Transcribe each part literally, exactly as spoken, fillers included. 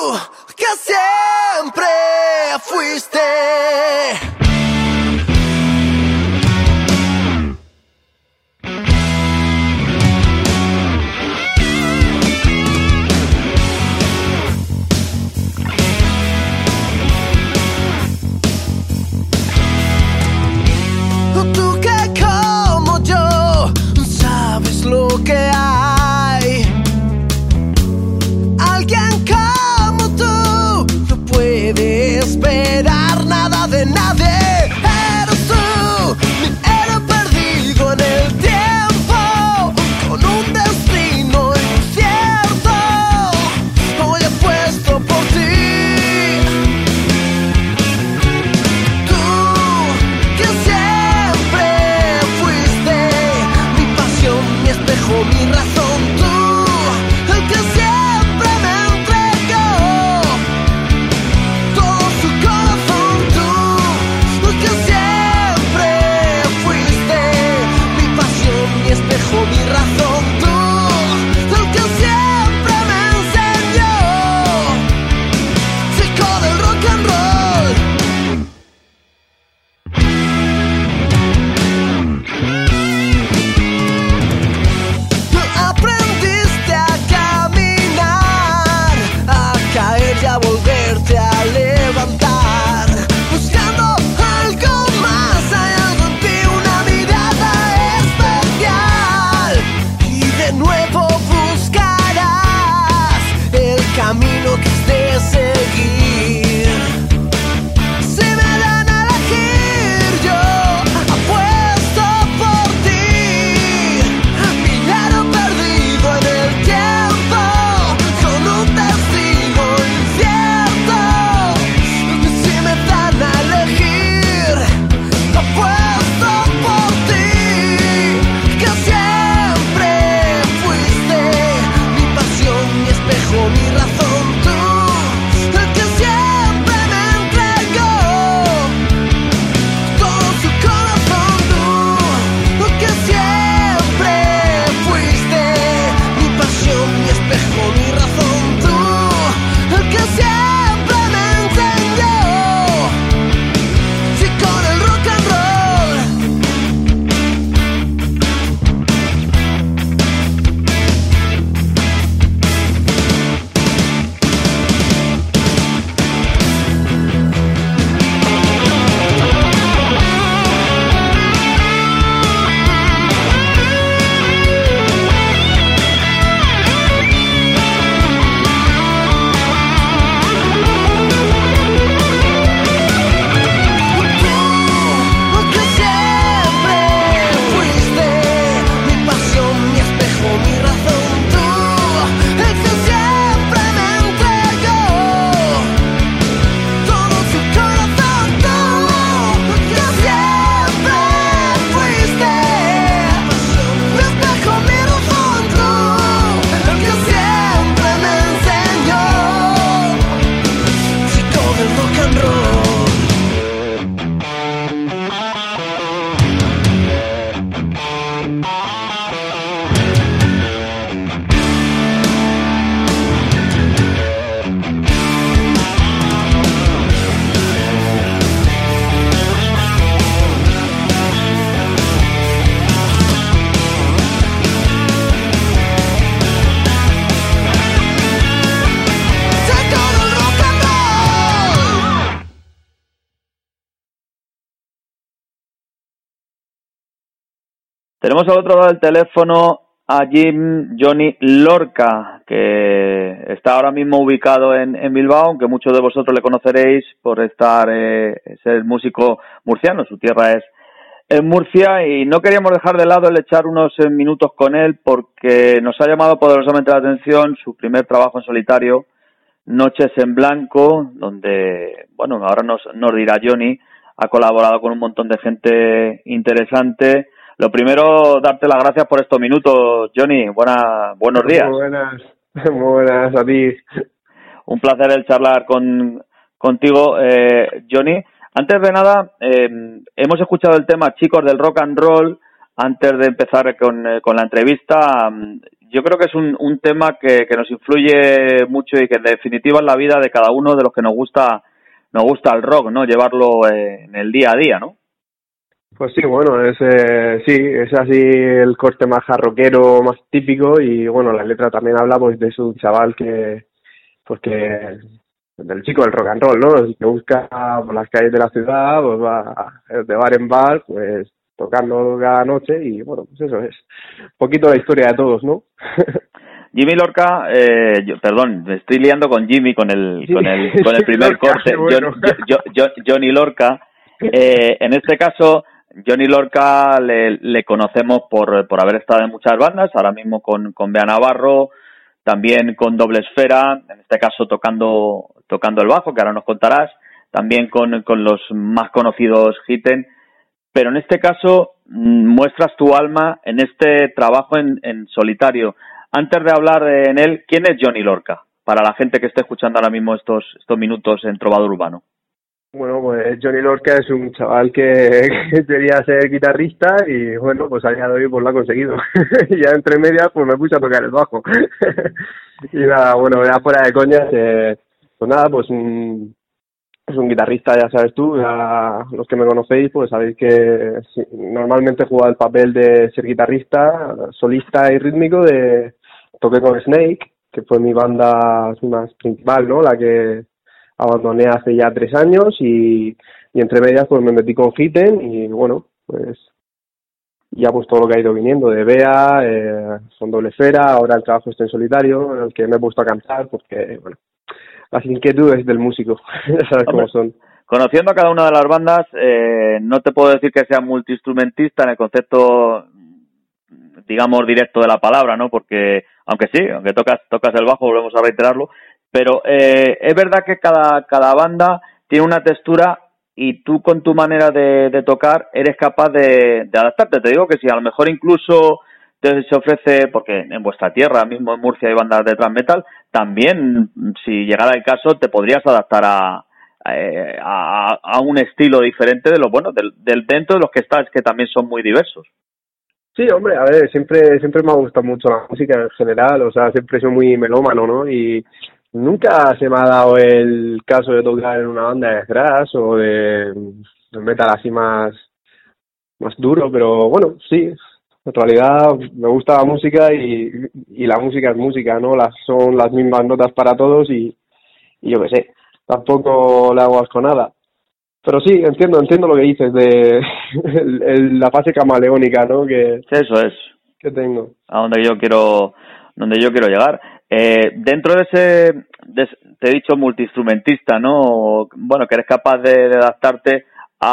que siempre fuiste. Tú que como yo sabes lo que hay. Alguien como tú no puede esperar nada de nadie. Eres tú, mi héroe perdido en el tiempo, con un destino incierto. Hoy apuesto por ti. Tú que siempre fuiste mi pasión, mi espejo, mi razón. Tú, el que siempre me entregó todo su corazón. Tú, el que siempre fuiste mi pasión, mi espejo, mi razón. Tú, el que siempre me enseñó chico del rock and roll. Aprendiste a caminar, a caer y a volverte a levantar, buscando algo más. Hay algo en ti, una mirada especial, y de nuevo buscarás el camino que has de seguir. Si me dan a elegir, yo apuesto por ti. Milagro perdido en el tiempo, con un destino incierto. Si me dan a elegir, apuesto por ti. Que siempre fuiste mi pasión, mi espejo, mi razón. Tú, el que siempre me entregó todo su corazón. Tú, el que siempre fuiste mi pasión, mi espejo, mi razón. Tú, el que siempre me enseñó chico del rock and roll. Tú, el que siempre fuiste mi pasión, mi espejo, mi razón. Tú, el que siempre me entregó todo su corazón. Tú, el que siempre fuiste mi espejo, mi razón. Tú, el que siempre me enseñó chico del rock and roll. Chico del rock and roll. Tenemos al otro lado del teléfono a Jim Johnny Lorca, que está ahora mismo ubicado en, en Bilbao, aunque muchos de vosotros le conoceréis por estar eh, ser músico murciano. Su tierra es en Murcia, y no queríamos dejar de lado el echar unos eh, minutos con él, porque nos ha llamado poderosamente la atención su primer trabajo en solitario, Noches en Blanco, donde, bueno, ahora nos, nos dirá Johnny, ha colaborado con un montón de gente interesante. Lo primero, darte las gracias por estos minutos, Johnny. Buena, buenos días. Muy buenas, muy buenas a ti. Un placer el charlar con contigo, eh, Johnny. Antes de nada, eh, hemos escuchado el tema Chicos del Rock and Roll. Antes de empezar con, eh, con la entrevista, yo creo que es un, un tema que, que nos influye mucho y que en definitiva es la vida de cada uno de los que nos gusta nos gusta el rock, ¿no? Llevarlo eh, en el día a día, ¿no? Pues sí, bueno, es eh, sí, es así el corte más jarroquero, más típico, y bueno, la letra también habla pues de su chaval que, pues que, del chico del rock and roll, ¿no? El que busca por las calles de la ciudad, pues va de bar en bar, pues tocando cada noche, y bueno, pues eso es un poquito la historia de todos, ¿no? Jimmy Lorca, eh, yo, perdón, me estoy liando con Jimmy con el sí, con el con el primer Lorca, corte. bueno. John, yo, yo, Johnny Lorca, eh, en este caso Johnny Lorca le, le conocemos por por haber estado en muchas bandas, ahora mismo con con Bea Navarro, también con Doble Esfera, en este caso tocando tocando el bajo, que ahora nos contarás, también con con los más conocidos Hitten, pero en este caso muestras tu alma en este trabajo en, en solitario. Antes de hablar en él, ¿quién es Johnny Lorca? Para la gente que esté escuchando ahora mismo estos estos minutos en Trovador Urbano. Bueno, pues Johnny Lorca es un chaval que, que quería ser guitarrista y bueno, pues a día de hoy pues lo ha conseguido. Y ya entre medias pues me puse a tocar el bajo. Y nada, bueno, ya fuera de coñas, eh, pues nada, pues un, es un guitarrista, ya sabes tú, ya los que me conocéis pues sabéis que sí, normalmente juego el papel de ser guitarrista, solista y rítmico. De toqué con Snake, que fue mi banda más principal, ¿no? La que abandoné hace ya tres años y, y entre medias pues me metí con Hitten y bueno, pues ya pues todo lo que ha ido viniendo de Bea, eh, son Doble Esfera, ahora el trabajo está en solitario, en el que me he puesto a cantar porque, bueno, las inquietudes del músico, ya sabes cómo son. Conociendo a cada una de las bandas, eh, no te puedo decir que sea multiinstrumentista en el concepto, digamos, directo de la palabra, ¿no? Porque, aunque sí, aunque tocas tocas el bajo, volvemos a reiterarlo, pero eh, es verdad que cada cada banda tiene una textura y tú con tu manera de, de tocar eres capaz de, de adaptarte. Te digo que si a lo mejor incluso te se ofrece, porque en vuestra tierra, mismo en Murcia hay bandas de thrash metal, también si llegara el caso te podrías adaptar a a, a un estilo diferente de los bueno del, del dentro de los que estás, que también son muy diversos. Sí, hombre, a ver, siempre siempre me ha gustado mucho la música en general, o sea, siempre soy muy melómano, ¿no? Y nunca se me ha dado el caso de tocar en una banda de thrash o de, de metal así más, más duro, pero bueno, sí, en realidad me gusta la música y, y la música es música, ¿no? Las, son las mismas notas para todos y, y yo qué sé, tampoco le hago asco nada. Pero sí, entiendo, entiendo lo que dices de el, el, la fase camaleónica, ¿no? Que eso es que tengo. A donde yo quiero, donde yo quiero llegar. Eh, dentro de ese, de, te he dicho multiinstrumentista, ¿no? Bueno, que eres capaz de, de adaptarte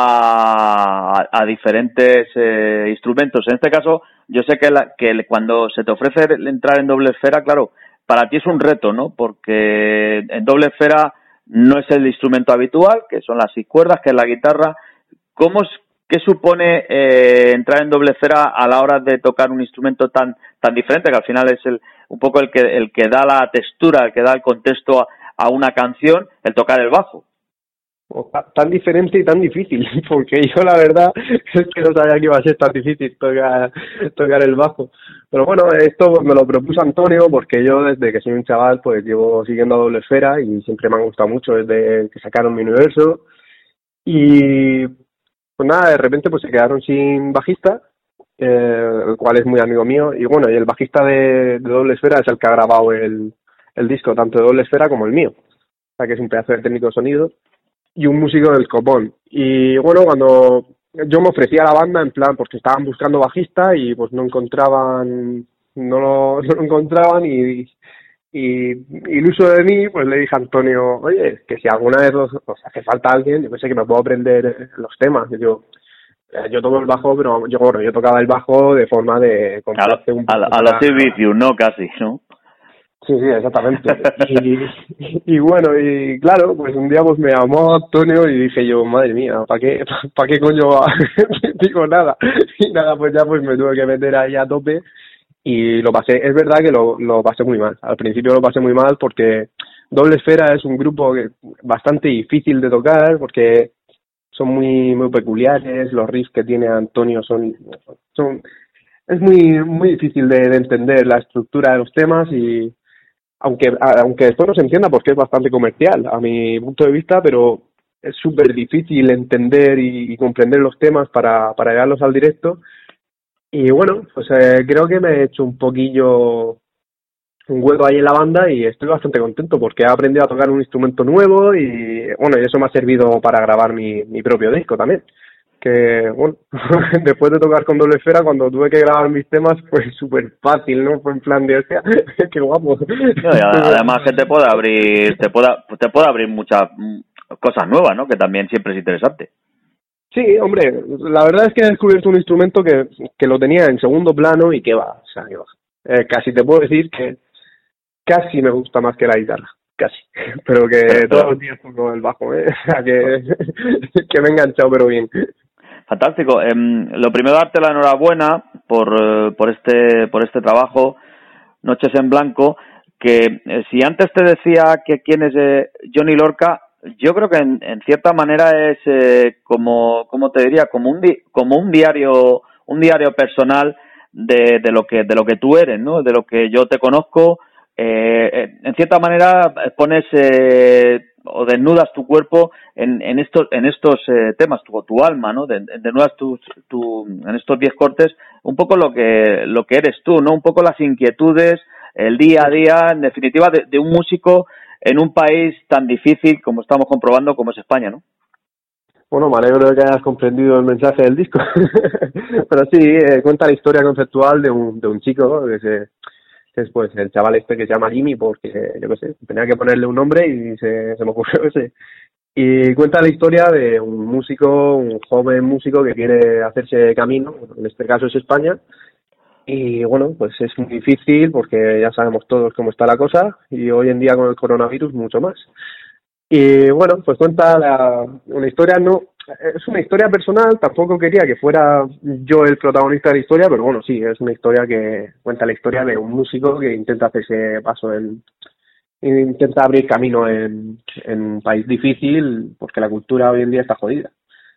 a, a diferentes eh, instrumentos. En este caso, yo sé que, la, que cuando se te ofrece entrar en Doble Esfera, claro, para ti es un reto, ¿no? Porque en Doble Esfera no es el instrumento habitual, que son las seis cuerdas, que es la guitarra. ¿Cómo es, qué supone eh, entrar en Doble Esfera a la hora de tocar un instrumento tan tan diferente, que al final es el un poco el que el que da la textura, el que da el contexto a, a una canción, el tocar el bajo? O tan diferente y tan difícil, porque yo la verdad es que no sabía que iba a ser tan difícil tocar, tocar el bajo. Pero bueno, esto me lo propuso Antonio porque yo desde que soy un chaval pues llevo siguiendo a Doble Esfera y siempre me han gustado mucho desde que sacaron Mi Universo. Y pues nada, de repente pues se quedaron sin bajista, eh, el cual es muy amigo mío. Y bueno, y el bajista de, de Doble Esfera es el que ha grabado el, el disco, tanto de Doble Esfera como el mío. O sea que es un pedazo de técnico de sonido y un músico del copón. Y bueno, cuando yo me ofrecí a la banda en plan, porque estaban buscando bajista y pues no encontraban, no lo, no lo encontraban y, y iluso de mí, pues le dije a Antonio, oye, que si alguna vez os, os hace falta alguien, yo pensé que me puedo aprender los temas. Y yo, yo toco el bajo, pero yo, bueno, yo tocaba el bajo de forma de comprarte un poco. A, a, a los servicios, ¿no? Casi, ¿no? Sí, sí, exactamente. Y, y bueno, y claro, pues un día pues me llamó Antonio y dije yo, madre mía, ¿para qué, para qué coño digo nada? Y nada, pues ya pues me tuve que meter ahí a tope y lo pasé. Es verdad que lo, lo pasé muy mal. Al principio lo pasé muy mal porque Doble Esfera es un grupo que, bastante difícil de tocar porque son muy muy peculiares, los riffs que tiene Antonio son... son es muy muy difícil de, de entender la estructura de los temas y aunque aunque después no se entienda porque es bastante comercial a mi punto de vista, pero es súper difícil entender y, y comprender los temas para, para llevarlos al directo. Y bueno, pues eh, creo que me he hecho un poquillo un hueco ahí en la banda y estoy bastante contento porque he aprendido a tocar un instrumento nuevo y bueno, y eso me ha servido para grabar mi, mi propio disco también. Que bueno, después de tocar con doble esfera, cuando tuve que grabar mis temas fue súper fácil, ¿no? Fue en plan de, hostia, qué guapo. No, y además que te puede abrir, te puede, te puede abrir muchas cosas nuevas, ¿no? Que también siempre es interesante. Sí, hombre, la verdad es que he descubierto un instrumento que, que lo tenía en segundo plano y que va, o sea, que va. Eh, casi te puedo decir que casi me gusta más que la guitarra, casi. Pero que pero, todos los días pongo el bajo, ¿eh? O sea, que, que me he enganchado, pero bien. Fantástico. Eh, lo primero, darte la enhorabuena por, por este por este trabajo, Noches en Blanco, que eh, si antes te decía que quién es eh, Johnny Lorca, yo creo que en, en cierta manera es eh, como, como te diría, como un di, como un diario, un diario personal de, de lo que de lo que tú eres, ¿no? De lo que yo te conozco. Eh, en cierta manera pones eh, o desnudas tu cuerpo en, en estos en estos eh, temas, tu, tu alma, ¿no? De, desnudas tu, tu en estos diez cortes un poco lo que lo que eres tú, ¿no? Un poco las inquietudes, el día a día, en definitiva, de, de un músico en un país tan difícil como estamos comprobando como es España, ¿no? Bueno, me alegro de que hayas comprendido el mensaje del disco. Pero sí, eh, cuenta la historia conceptual de un de un chico que se es pues el chaval este que se llama Jimmy porque yo qué sé, tenía que ponerle un nombre y se, se me ocurrió ese. Y cuenta la historia de un músico, un joven músico que quiere hacerse camino, en este caso es España, y bueno, pues es muy difícil porque ya sabemos todos cómo está la cosa y hoy en día con el coronavirus mucho más. Y bueno, pues cuenta la, una historia, no, es una historia personal, tampoco quería que fuera yo el protagonista de la historia, pero bueno, sí, es una historia que cuenta la historia de un músico que intenta hacerse paso en, intenta abrir camino en, en un país difícil, porque la cultura hoy en día está jodida,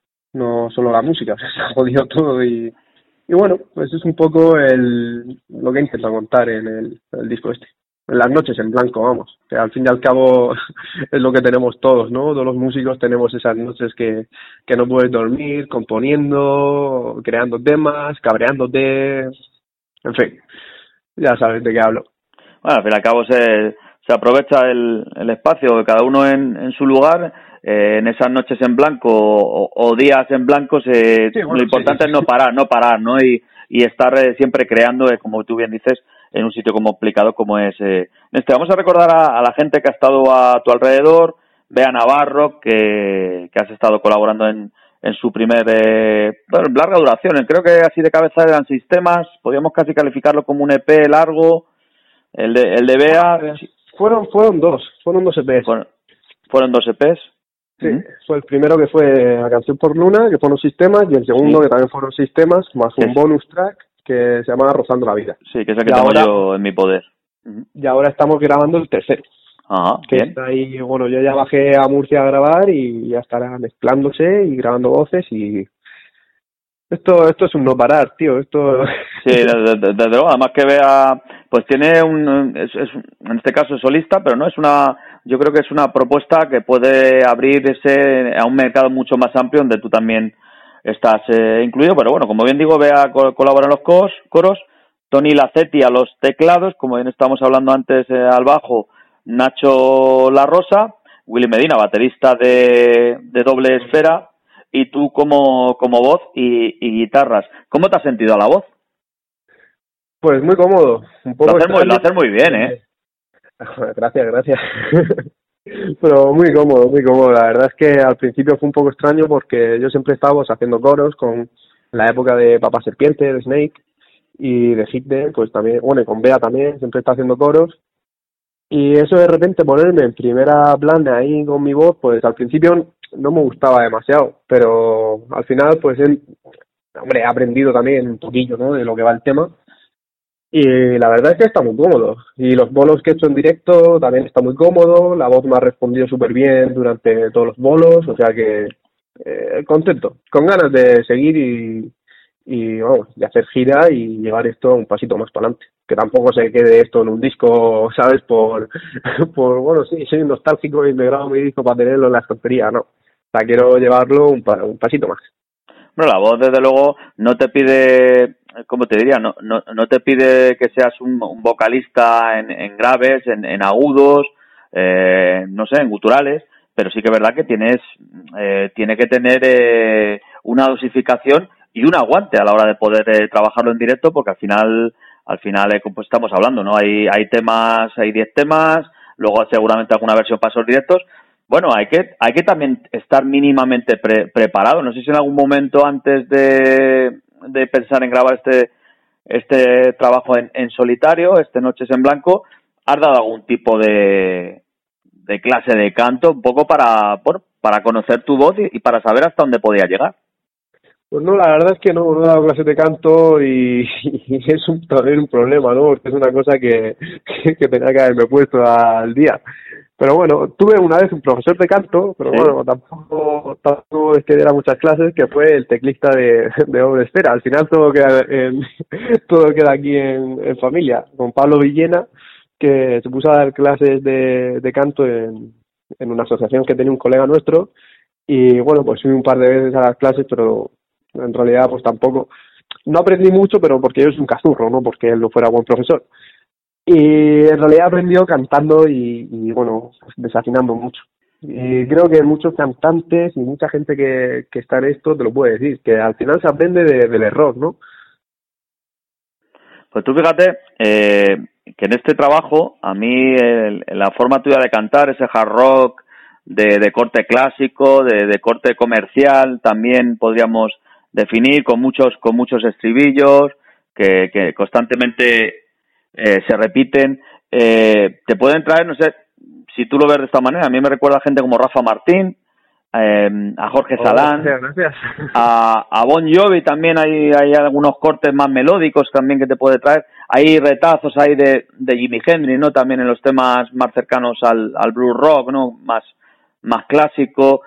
no solo la música, se ha jodido todo y, y bueno, pues es un poco el, lo que intento contar en el, el disco este. Las noches en blanco, vamos, que al fin y al cabo es lo que tenemos todos, ¿no? Todos los músicos tenemos esas noches que, que no puedes dormir, componiendo, creando temas, cabreándote, en fin, ya sabes de qué hablo. Bueno, al fin y al cabo se, se aprovecha el, el espacio, cada uno en, en su lugar, eh, en esas noches en blanco o, o días en blanco, se, sí, bueno, lo importante sí, sí. es no parar, no parar, ¿no? Y, y estar eh, siempre creando, eh, como tú bien dices, en un sitio como complicado como es eh, este. Vamos a recordar a, a la gente que ha estado a tu alrededor, Bea Navarro, que, que has estado colaborando en, en su primer, eh, bueno, larga duración, creo que así de cabeza eran seis temas, podríamos casi calificarlo como un E P largo, el de, el de Bea. Fueron, fueron dos, fueron dos E Pes. Fueron, fueron dos E Pes. Sí, uh-huh. Fue el primero que fue La Canción por Luna, que fueron sistemas, y el segundo sí. que también fueron sistemas, más un sí. bonus track, que se llama Rozando la Vida. Sí, que es el que y tengo ahora, yo en mi poder. Uh-huh. Y ahora estamos grabando el tercero. Ajá, que bien. Está ahí, bueno, yo ya bajé a Murcia a grabar y ya estará mezclándose y grabando voces y esto esto es un no parar, tío, esto sí, desde, desde luego, además que Bea pues tiene un es, es en este caso es solista, pero no es una, yo creo que es una propuesta que puede abrirse a un mercado mucho más amplio donde tú también estás eh, incluido, pero bueno, como bien digo, Bea co- colabora en los coros, coros, Tony Lacetti a los teclados, como bien estábamos hablando antes eh, al bajo, Nacho La Rosa, Willy Medina, baterista de, de doble esfera, y tú como, como voz y, y guitarras. ¿Cómo te has sentido a la voz? Pues muy cómodo. Un poco lo haces muy, lo haces muy bien, ¿eh? Gracias, gracias. Pero muy cómodo, muy cómodo. La verdad es que al principio fue un poco extraño porque yo siempre estábamos haciendo coros con la época de Papa Serpiente, de Snake y de Hitler, pues también, bueno, y con Bea también, siempre está haciendo coros. Y eso de repente ponerme en primera plana ahí con mi voz, pues al principio no me gustaba demasiado, pero al final pues él, hombre, he aprendido también un poquillo, ¿no?, de lo que va el tema. Y la verdad es que está muy cómodo. Y los bolos que he hecho en directo también está muy cómodo. La voz me ha respondido súper bien durante todos los bolos. O sea que eh, contento, con ganas de seguir y, y vamos, de hacer gira y llevar esto un pasito más para adelante. Que tampoco se quede esto en un disco, ¿sabes? Por, por bueno, sí, soy nostálgico y me grabo mi disco para tenerlo en la estantería, no. O sea, quiero llevarlo un, pa, un pasito más. Bueno, la voz, desde luego, no te pide, ¿cómo te diría? No, no, no te pide que seas un, un vocalista en, en graves, en, en agudos, eh, no sé, en guturales, pero sí que es verdad que tienes, eh, tiene que tener eh, una dosificación y un aguante a la hora de poder eh, trabajarlo en directo, porque al final, al final, eh, pues estamos hablando, ¿no? Hay, hay temas, hay diez temas, luego seguramente alguna versión para esos directos. Bueno, hay que hay que también estar mínimamente pre, preparado. No sé si en algún momento antes de, de pensar en grabar este este trabajo en, en solitario, este Noches en Blanco, has dado algún tipo de, de clase de canto, un poco para bueno, para conocer tu voz y, y para saber hasta dónde podía llegar. Pues no, la verdad es que no, no he dado clases de canto y, y es un, también un problema, ¿no? Porque es una cosa que, que, que tenía que haberme puesto al día. Pero bueno, tuve una vez un profesor de canto, pero ¿Sí? bueno, tampoco, tampoco es que diera muchas clases, que fue el teclista de, de Doble Esfera. Al final todo queda, en, todo queda aquí en, en familia, con Pablo Villena, que se puso a dar clases de, de canto en, en una asociación que tenía un colega nuestro, y bueno, pues fui un par de veces a las clases, pero en realidad pues tampoco, no aprendí mucho, pero porque yo soy un cazurro, no porque él no fuera buen profesor. Y en realidad aprendió cantando y, y bueno, pues desafinando mucho. Y creo que muchos cantantes y mucha gente que, que está en esto te lo puede decir, que al final se aprende de, del error, ¿no? Pues tú fíjate eh, que en este trabajo, a mí el, la forma tuya de cantar, ese hard rock de, de corte clásico, de, de corte comercial, también podríamos definir con muchos con muchos estribillos que, que constantemente eh, se repiten, eh, te pueden traer, no sé, si tú lo ves de esta manera, a mí me recuerda a gente como Rafa Martín, eh, a Jorge Oh, Salán, gracias, gracias. a, a Bon Jovi también hay, hay algunos cortes más melódicos también que te puede traer, hay retazos ahí de, de Jimi Hendrix, ¿no? También en los temas más cercanos al, al blues rock, ¿no? Más, más clásico.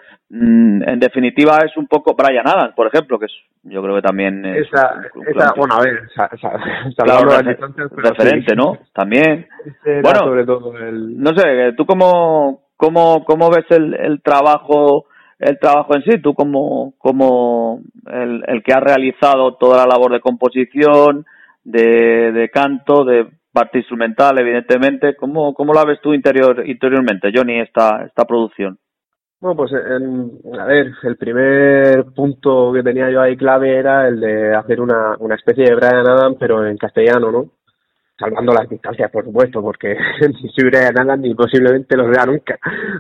En definitiva es un poco Bryan Adams, por ejemplo, que es, yo creo que también es esa, un, un, esa un, bueno, a ver, sa, sa, claro, de refer, distancias, pero referente, sí. ¿no? También. Ese era bueno, sobre todo el... no sé, ¿tú cómo, cómo, cómo ves el, el trabajo el trabajo en sí? Tú como, como el, el que ha realizado toda la labor de composición, de, de canto, de parte instrumental, evidentemente, ¿cómo, cómo la ves tú interior, interiormente, Johnny, esta, esta producción? Bueno, pues en, a ver, el primer punto que tenía yo ahí clave era el de hacer una, una especie de Bryan Adams, pero en castellano, ¿no? Salvando las distancias, por supuesto, porque ni soy Bryan Adams ni posiblemente lo sea nunca.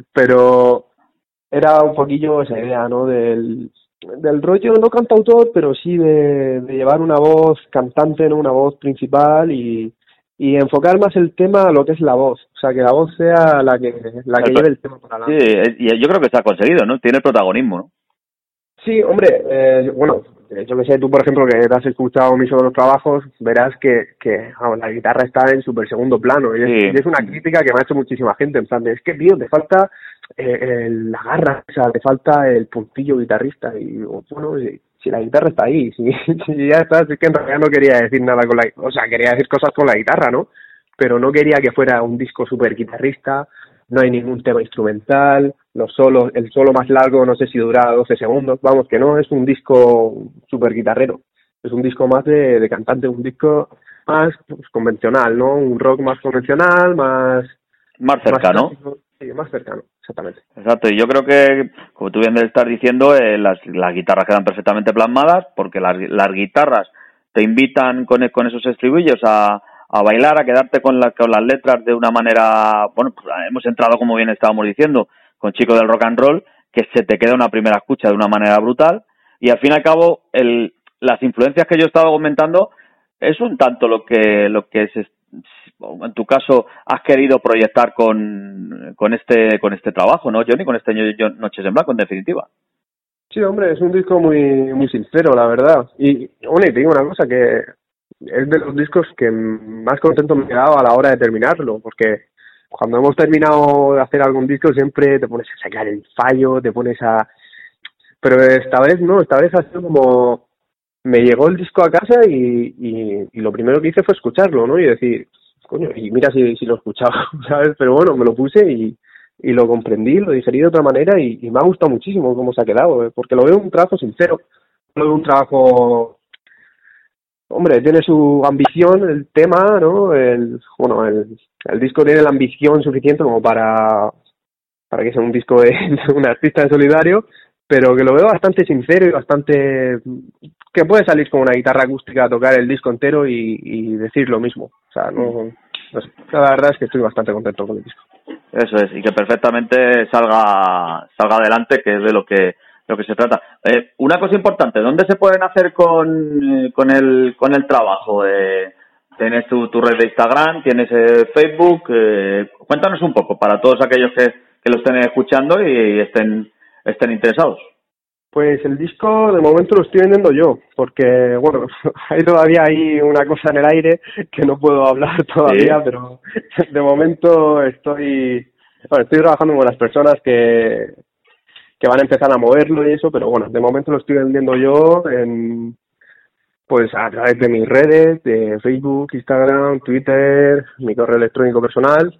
Pero era un poquillo esa idea, ¿no? Del, del rollo no cantautor, pero sí de, de llevar una voz cantante, ¿no? Una voz principal y, y enfocar más el tema a lo que es la voz. O sea, que la voz sea la que la que El, lleve el tema para adelante. sí, y yo creo que se ha conseguido, ¿no? Tiene el protagonismo, ¿no? Sí, hombre, eh, bueno, yo que sé, tú por ejemplo que te has escuchado mis otros trabajos, verás que, que vamos, la guitarra está en súper segundo plano y es, Sí. y es una crítica que me ha hecho muchísima gente, en plan de, es que tío, te falta eh, el, la garra, o sea, te falta el puntillo guitarrista y bueno, si, si la guitarra está ahí, si, si ya está, es que en realidad no quería decir nada con la, o sea, quería decir cosas con la guitarra, ¿no? Pero no quería que fuera un disco súper guitarrista, no hay ningún tema instrumental, los solos, el solo más largo no sé si dura doce segundos, vamos que no, es un disco súper guitarrero, es un disco más de, de cantante, un disco más pues, convencional, ¿no? Un rock más convencional, más... Más cercano. Más, sí, más cercano, exactamente. Exacto, y yo creo que, como tú bien estás diciendo, eh, las, las guitarras quedan perfectamente plasmadas porque las, las guitarras te invitan con, con esos estribillos a, a bailar, a quedarte con, la, con las letras de una manera, bueno, pues hemos entrado, como bien estábamos diciendo, con Chico del Rock and Roll, que se te queda una primera escucha de una manera brutal, y al fin y al cabo, el, las influencias que yo estaba comentando es un tanto lo que, lo que es, en tu caso, has querido proyectar con, con este, con este trabajo, ¿no, Johnny? Con este Noches en Blanco, en definitiva. Sí, hombre, es un disco muy, muy sincero, la verdad. Y, bueno, y te digo una cosa, que es de los discos que más contento me he quedado a la hora de terminarlo, porque cuando hemos terminado de hacer algún disco siempre te pones a sacar el fallo, te pones a... Pero esta vez no, esta vez ha sido como me llegó el disco a casa y, y, y lo primero que hice fue escucharlo, ¿no? Y decir, coño, y mira si, si lo escuchaba, ¿sabes? Pero bueno, me lo puse y, y lo comprendí, lo digerí de otra manera y, y me ha gustado muchísimo cómo se ha quedado, ¿eh? Porque lo veo un trabajo sincero, lo veo un trabajo... Hombre, tiene su ambición el tema, ¿no? El, bueno, el, el disco tiene la ambición suficiente como para, para que sea un disco de, de un artista en solidario, pero que lo veo bastante sincero y bastante... que puede salir con una guitarra acústica a tocar el disco entero y, y decir lo mismo. O sea, no, no sé. La verdad es que estoy bastante contento con el disco. Eso es, y que perfectamente salga salga adelante, que es de lo que lo que se trata. Eh, una cosa importante, ¿dónde se pueden hacer con, con el con el trabajo? Eh, tienes tu, tu red de Instagram, tienes eh, Facebook, eh, cuéntanos un poco para todos aquellos que, que lo estén escuchando y, y estén estén interesados. Pues el disco de momento lo estoy vendiendo yo, porque bueno, hay todavía ahí una cosa en el aire que no puedo hablar todavía, sí. Pero de momento estoy, bueno, estoy trabajando con las personas que, que van a empezar a moverlo y eso, pero bueno, de momento lo estoy vendiendo yo en, pues a través de mis redes, de Facebook, Instagram, Twitter, mi correo electrónico personal.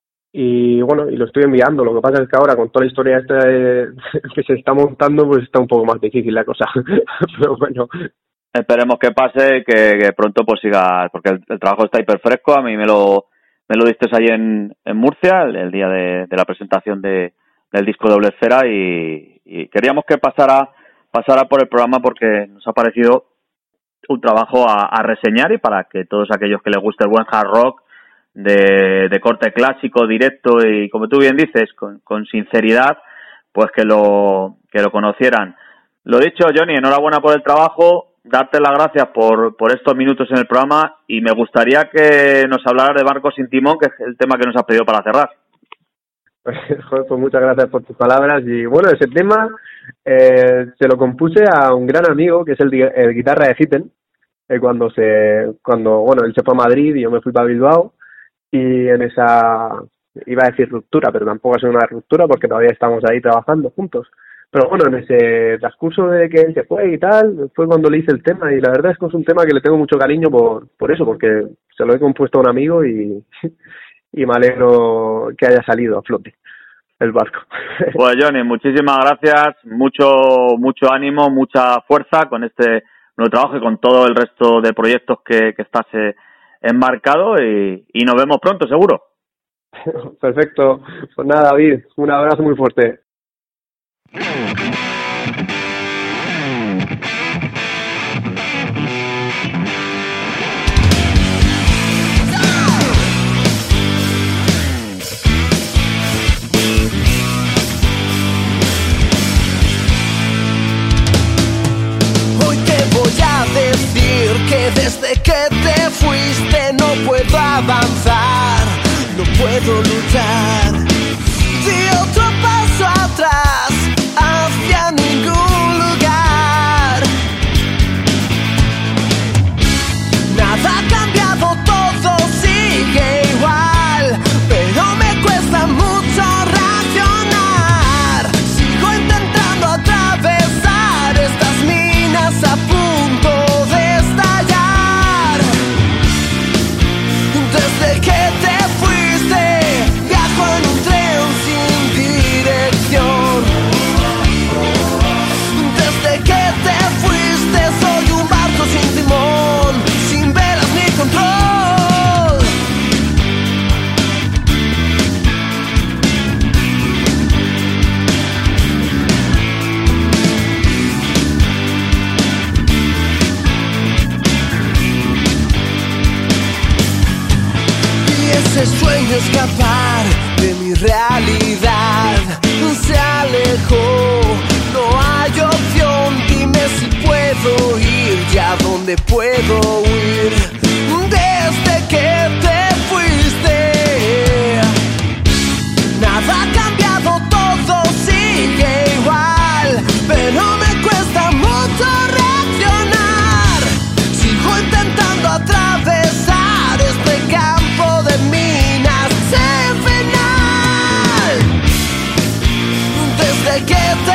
Y bueno, y lo estoy enviando. Lo que pasa es que ahora con toda la historia esta de, que se está montando, pues está un poco más difícil la cosa. Pero bueno. Esperemos que pase, que, que pronto pues siga, porque el, el trabajo está hiper fresco. A mí me lo me lo diste allí en, en Murcia, el, el día de, de la presentación de, del disco Doble Esfera y, y queríamos que pasara pasara por el programa porque nos ha parecido un trabajo a, a reseñar y para que todos aquellos que les guste el buen hard rock de, de corte clásico, directo y como tú bien dices, con, con sinceridad, pues que lo que lo conocieran. Lo dicho, Johnny, enhorabuena por el trabajo, darte las gracias por, por estos minutos en el programa y me gustaría que nos hablaras de Barco sin timón, que es el tema que nos has pedido para cerrar. Pues, joder, pues muchas gracias por tus palabras y bueno, ese tema eh, se lo compuse a un gran amigo que es el, el guitarra de Hitten, eh, cuando se cuando bueno él se fue a Madrid y yo me fui para Bilbao. Y en esa, iba a decir ruptura, pero tampoco ha sido una ruptura porque todavía estamos ahí trabajando juntos. Pero bueno, en ese transcurso de que él se fue y tal, fue cuando le hice el tema y la verdad es que es un tema que le tengo mucho cariño por por eso, porque se lo he compuesto a un amigo y, y me alegro que haya salido a flote el barco. Pues Johnny, muchísimas gracias, mucho mucho ánimo, mucha fuerza con este nuevo trabajo y con todo el resto de proyectos que, que estás eh, enmarcado y, y nos vemos pronto, seguro. Perfecto. Pues nada, David, un abrazo muy fuerte. Hoy te voy a decir que desde que te fuiste no puedo avanzar, no puedo luchar. Di otro paso atrás, hacia ningún lugar. Nada ha cambiado, todo sigue igual, pero me cuesta mucho reaccionar. Sigo intentando atravesar estas minas a punto de estallar. Desde que te fuiste, viajo en un tren sin dirección. Desde que te fuiste, soy un barco sin timón, sin velas ni control. Y ese sueño escapar de mi realidad se alejó, no hay opción, dime si puedo ir, ya dónde puedo huir. Desde que te fuiste, nada ha cambiado, todo sigue igual, pero me cuesta mucho reaccionar. Sigo intentando atravesar este campo de minas sin final. Desde que te